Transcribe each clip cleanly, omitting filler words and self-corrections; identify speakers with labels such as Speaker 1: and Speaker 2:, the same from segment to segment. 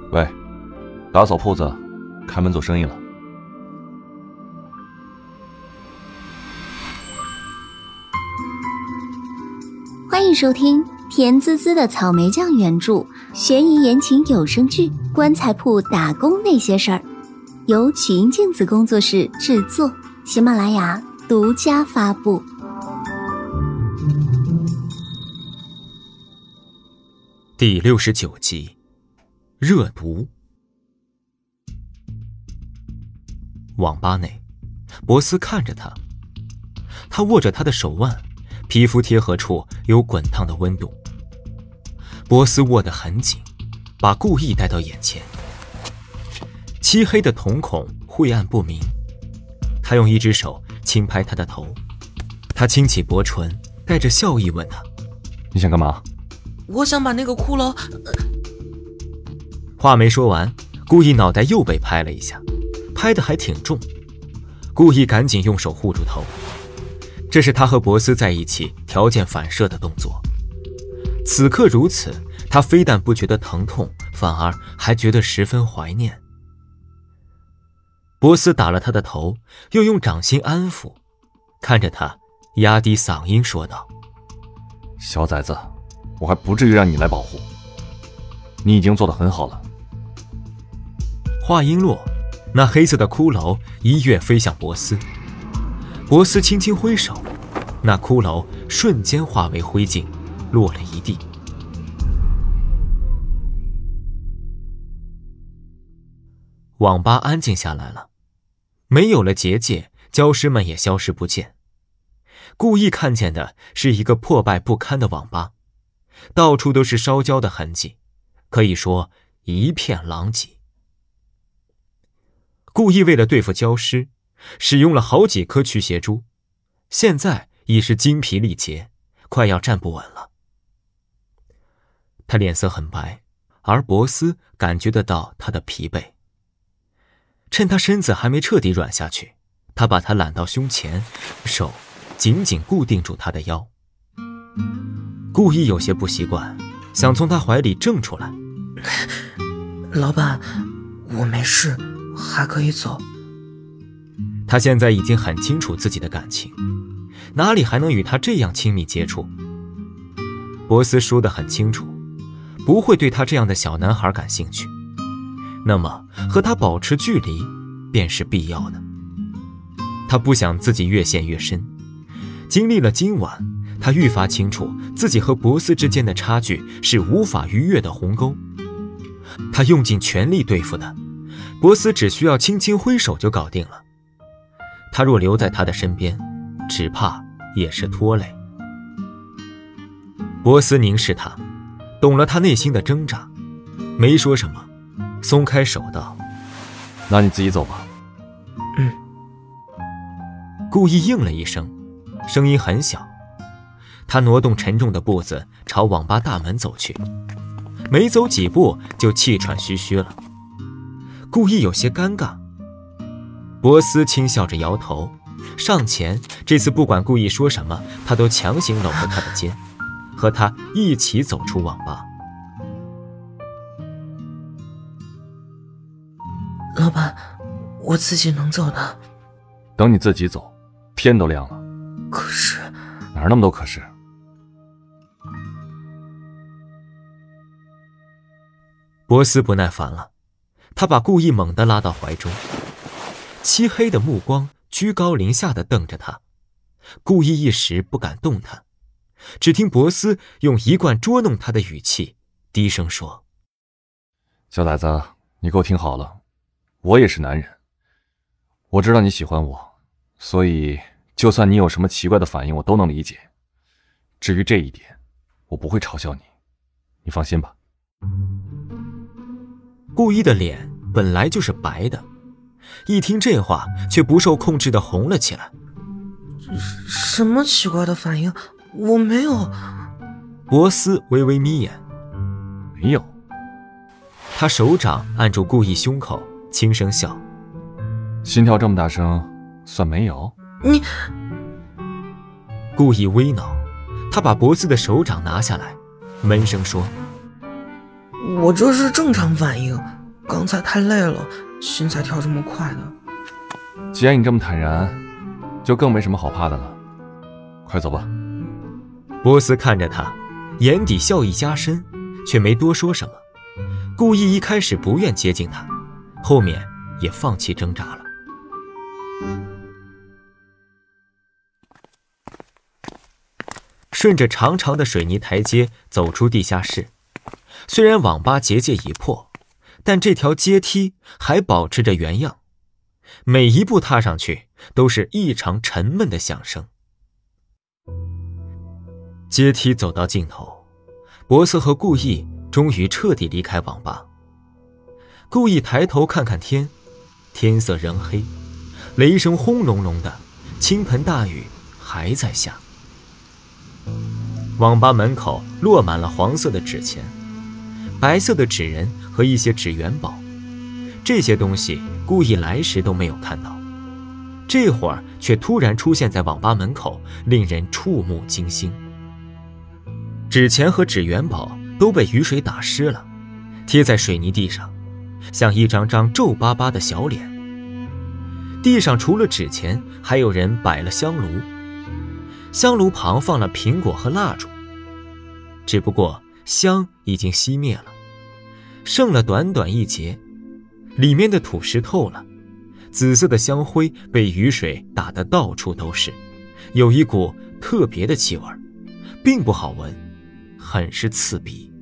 Speaker 1: 喂，打扫铺子，开门做生意了。
Speaker 2: 欢迎收听甜滋滋的草莓酱原著悬疑言情有声剧《棺材铺打工那些事儿》，由曲音镜子工作室制作，喜马拉雅独家发布。
Speaker 3: 第69集，热毒。网吧内，博斯看着他，他握着他的手腕，皮肤贴合处有滚烫的温度。博斯握得很紧，把顾意带到眼前。漆黑的瞳孔晦暗不明，他用一只手轻拍他的头，他轻启薄唇，带着笑意问他：
Speaker 1: 你想干嘛？
Speaker 4: 我想把那个骷髅……
Speaker 3: 话没说完，顾意脑袋又被拍了一下，拍得还挺重。顾意赶紧用手护住头，这是他和博斯在一起条件反射的动作。此刻如此，他非但不觉得疼痛，反而还觉得十分怀念。博斯打了他的头，又用掌心安抚，看着他，压低嗓音说道：
Speaker 1: 小崽子，我还不至于让你来保护，你已经做得很好了。
Speaker 3: 话音落，那黑色的骷髅一跃飞向博斯，博斯轻轻挥手，那骷髅瞬间化为灰烬，落了一地。网吧安静下来了，没有了结界，僵尸们也消失不见。顾意看见的是一个破败不堪的网吧，到处都是烧焦的痕迹，可以说一片狼藉。顾意为了对付焦尸，使用了好几颗驱邪珠，现在已是精疲力竭，快要站不稳了。他脸色很白，而博斯感觉得到他的疲惫。趁他身子还没彻底软下去，他把他揽到胸前，手紧紧固定住他的腰。顾意有些不习惯，想从他怀里挣出来。
Speaker 4: 老板，我没事，还可以走。
Speaker 3: 他现在已经很清楚自己的感情，哪里还能与他这样亲密接触？博斯说得很清楚，不会对他这样的小男孩感兴趣，那么和他保持距离便是必要的。他不想自己越陷越深，经历了今晚，他愈发清楚自己和博斯之间的差距是无法逾越的鸿沟。他用尽全力对付他，博斯只需要轻轻挥手就搞定了。他若留在他的身边，只怕也是拖累。博斯凝视他，懂了他内心的挣扎，没说什么，松开手道：
Speaker 1: 那你自己走吧。
Speaker 3: 顾意应了一声，声音很小。他挪动沉重的步子朝网吧大门走去，没走几步就气喘吁吁了。顾意有些尴尬，博斯轻笑着摇头，上前，这次不管顾意说什么，他都强行搂着他的肩，和他一起走出网吧。
Speaker 4: 老板，我自己能走的。
Speaker 1: 等你自己走，天都亮了。
Speaker 4: 可是……
Speaker 1: 哪儿那么多可是？
Speaker 3: 博斯不耐烦了，他把顾意猛地拉到怀中，漆黑的目光居高临下地瞪着他。顾意一时不敢动弹，只听博斯用一贯捉弄他的语气低声说：
Speaker 1: 小崽子，你给我听好了，我也是男人，我知道你喜欢我，所以就算你有什么奇怪的反应，我都能理解。至于这一点，我不会嘲笑你，你放心吧。
Speaker 3: 顾意的脸本来就是白的，一听这话却不受控制地红了起来。
Speaker 4: 什么奇怪的反应？我没有。
Speaker 3: 博斯微微眯眼。
Speaker 1: 没有。
Speaker 3: 他手掌按住顾意胸口，轻声笑。
Speaker 1: 心跳这么大声，算没有？
Speaker 4: 你……
Speaker 3: 顾意微恼，他把博斯的手掌拿下来，闷声说：
Speaker 4: 我这是正常反应， 刚才太累了，心才跳这么快的。
Speaker 1: 既然你这么坦然，就更没什么好怕的了。快走吧。
Speaker 3: 波斯看着他，眼底笑意加深，却没多说什么。顾意一开始不愿接近他，后面也放弃挣扎了。顺着长长的水泥台阶走出地下室，虽然网吧结界已破，但这条阶梯还保持着原样，每一步踏上去都是异常沉闷的响声。阶梯走到尽头，博斯和顾意终于彻底离开网吧。顾意抬头看看天，天色仍黑，雷声轰隆隆的，倾盆大雨还在下。网吧门口落满了黄色的纸钱，白色的纸人和一些纸元宝，这些东西顾意来时都没有看到，这会儿却突然出现在网吧门口，令人触目惊心。纸钱和纸元宝都被雨水打湿了，贴在水泥地上，像一张张皱巴巴的小脸。地上除了纸钱，还有人摆了香炉，香炉旁放了苹果和蜡烛，只不过香已经熄灭了，剩了短短一截，里面的土湿透了，紫色的香灰被雨水打得到处都是，有一股特别的气味，并不好闻，很是刺鼻。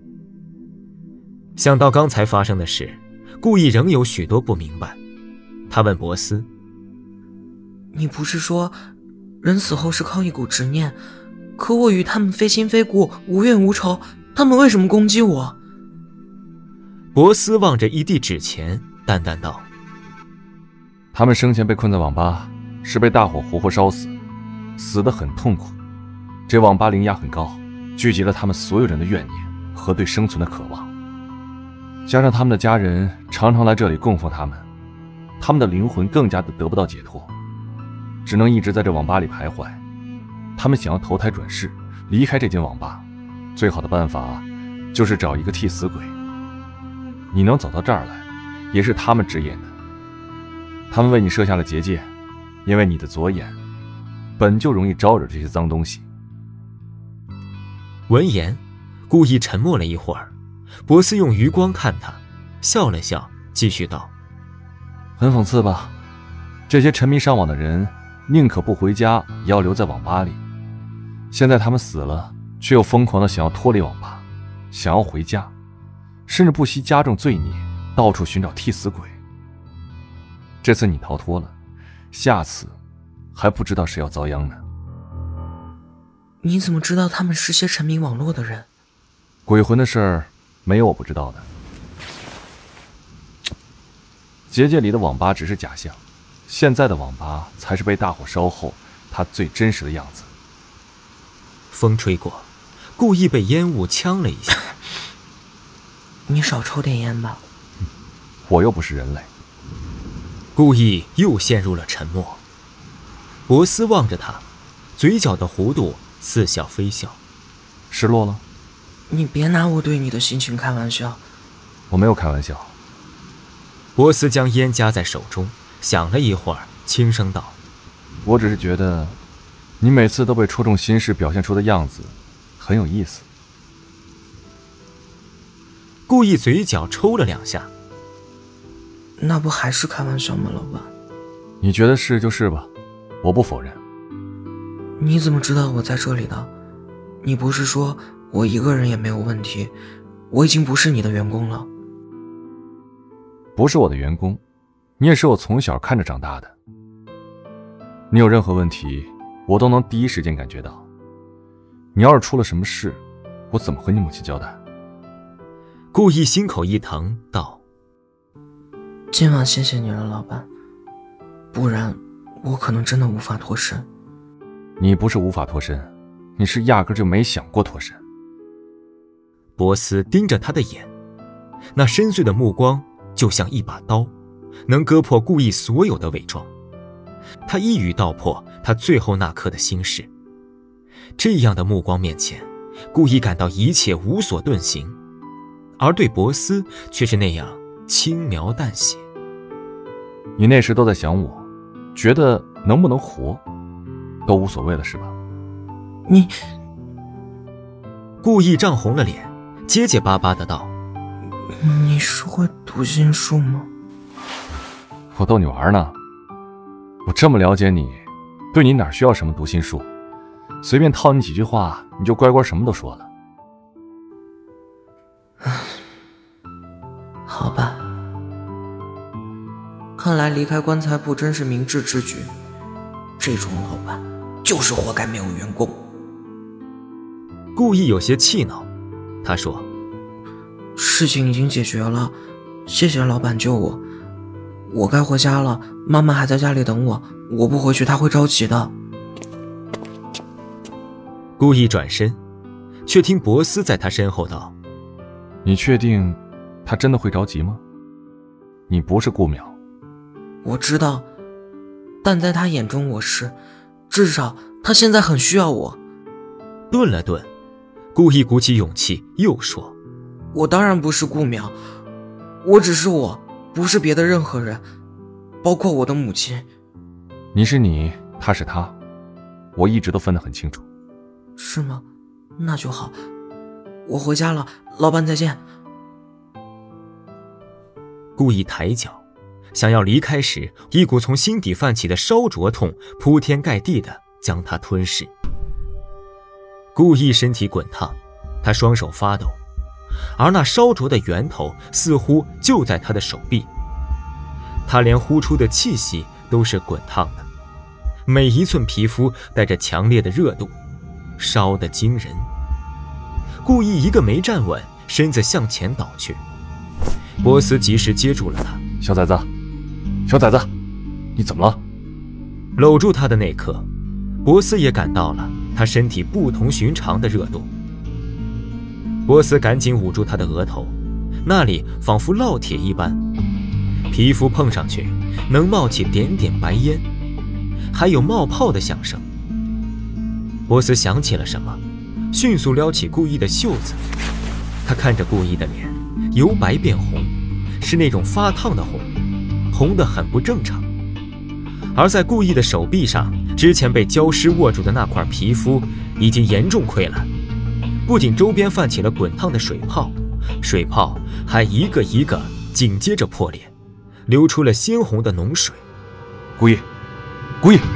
Speaker 3: 想到刚才发生的事，顾意仍有许多不明白。他问博斯：
Speaker 4: 你不是说人死后是靠一股执念，可我与他们非亲非故，无怨无仇，他们为什么攻击我？
Speaker 3: 博斯望着一地纸钱，淡淡道：
Speaker 1: 他们生前被困在网吧，是被大火活活烧死，死得很痛苦。这网吧灵压很高，聚集了他们所有人的怨念和对生存的渴望，加上他们的家人常常来这里供奉他们，他们的灵魂更加的得不到解脱，只能一直在这网吧里徘徊。他们想要投胎转世，离开这间网吧，最好的办法就是找一个替死鬼。你能走到这儿来，也是他们指引的。他们为你设下了结界，因为你的左眼本就容易招惹这些脏东西。
Speaker 3: 闻言，顾意沉默了一会儿，博斯用余光看他，笑了笑，继续道：
Speaker 1: 很讽刺吧？这些沉迷上网的人宁可不回家，也要留在网吧里。现在他们死了，却又疯狂的想要脱离网吧，想要回家，甚至不惜加重罪孽，到处寻找替死鬼。这次你逃脱了，下次还不知道谁要遭殃呢。
Speaker 4: 你怎么知道他们是些沉迷网络的人？
Speaker 1: 鬼魂的事儿没有我不知道的。结界里的网吧只是假象，现在的网吧才是被大火烧后它最真实的样子。
Speaker 3: 风吹过，故意被烟雾呛了一下。
Speaker 4: 你少抽点烟吧。
Speaker 1: 我又不是人类。
Speaker 3: 故意又陷入了沉默。博斯望着他，嘴角的弧度似笑非笑。
Speaker 1: 失落了？
Speaker 4: 你别拿我对你的心情开玩笑。
Speaker 1: 我没有开玩笑。
Speaker 3: 博斯将烟夹在手中，想了一会儿，轻声道：
Speaker 1: 我只是觉得你每次都被戳中心事表现出的样子很有意思。
Speaker 3: 故意嘴角抽了两下。
Speaker 4: 那不还是开玩笑吗，老板？
Speaker 1: 你觉得是就是吧，我不否认。
Speaker 4: 你怎么知道我在这里的？你不是说我一个人也没有问题？我已经不是你的员工了。
Speaker 1: 不是我的员工，你也是我从小看着长大的。你有任何问题，我都能第一时间感觉到。你要是出了什么事，我怎么和你母亲交代？
Speaker 3: 故意心口一疼道：
Speaker 4: 今晚谢谢你了，老板，不然我可能真的无法脱身。
Speaker 1: 你不是无法脱身，你是压根就没想过脱身。
Speaker 3: 博斯盯着他的眼，那深邃的目光就像一把刀，能割破故意所有的伪装。他一语道破他最后那刻的心事。这样的目光面前，故意感到一切无所遁形，而对博斯却是那样轻描淡写。
Speaker 1: 你那时都在想我，觉得能不能活都无所谓了是吧？
Speaker 4: 你
Speaker 3: 顾意涨红了脸，结结巴巴的道：
Speaker 4: 你是会读心术吗？
Speaker 1: 我逗你玩呢。我这么了解你，对你哪需要什么读心术，随便套你几句话，你就乖乖什么都说了。
Speaker 4: 好吧，看来离开棺材铺真是明智之举。这种老板就是活该没有员工。
Speaker 3: 顾意有些气恼，他说：
Speaker 4: 事情已经解决了，谢谢老板救我。我该回家了，妈妈还在家里等我，我不回去她会着急的。
Speaker 3: 顾意转身，却听博斯在他身后道：
Speaker 1: 你确定他真的会着急吗？你不是顾淼。
Speaker 4: 我知道，但在他眼中我是，至少他现在很需要我。
Speaker 3: 顿了顿，顾意鼓起勇气又说：
Speaker 4: 我当然不是顾淼，我只是我，不是别的任何人，包括我的母亲。
Speaker 1: 你是你，他是他，我一直都分得很清楚。
Speaker 4: 是吗？那就好，我回家了，老板再见。
Speaker 3: 顾意抬脚想要离开时，一股从心底泛起的烧灼痛铺天盖地的将他吞噬。顾意身体滚烫，他双手发抖，而那烧灼的源头似乎就在他的手臂。他连呼出的气息都是滚烫的，每一寸皮肤带着强烈的热度，烧得惊人。顾意一个没站稳，身子向前倒去。波斯及时接住了他。
Speaker 1: 小崽子，小崽子，你怎么了？
Speaker 3: 搂住他的那刻，波斯也感到了他身体不同寻常的热度。波斯赶紧捂住他的额头，那里仿佛烙铁一般，皮肤碰上去能冒起点点白烟，还有冒泡的响声。波斯想起了什么，迅速撩起顾意的袖子。他看着顾意的脸，由白变红，是那种发烫的红，红得很不正常。而在顾意的手臂上，之前被焦尸握住的那块皮肤已经严重溃烂，不仅周边泛起了滚烫的水泡，水泡还一个一个紧接着破裂，流出了鲜红的脓水。
Speaker 1: 顾意，顾意！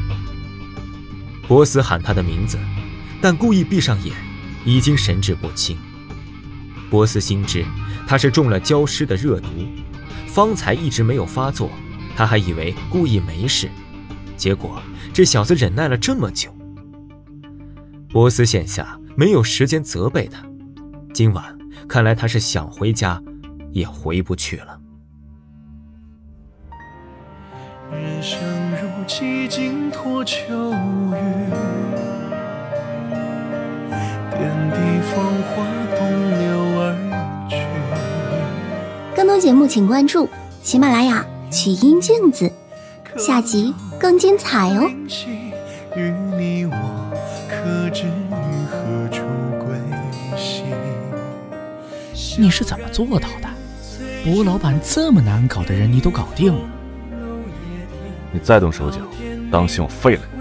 Speaker 3: 波斯喊他的名字，但顾意闭上眼，已经神志不清。波斯心知他是中了焦尸的热毒，方才一直没有发作，他还以为顾意没事，结果这小子忍耐了这么久。波斯现下没有时间责备他，今晚看来他是想回家也回不去了。
Speaker 5: 人生如寂静托秋雨，点滴芳华东流而去。
Speaker 2: 更多节目请关注喜马拉雅曲音镜子，下集更精彩哦。
Speaker 5: 与你我可知于何处归西？
Speaker 6: 你是怎么做到的？博老板这么难搞的人你都搞定了。
Speaker 1: 你再动手脚，当心我废了你。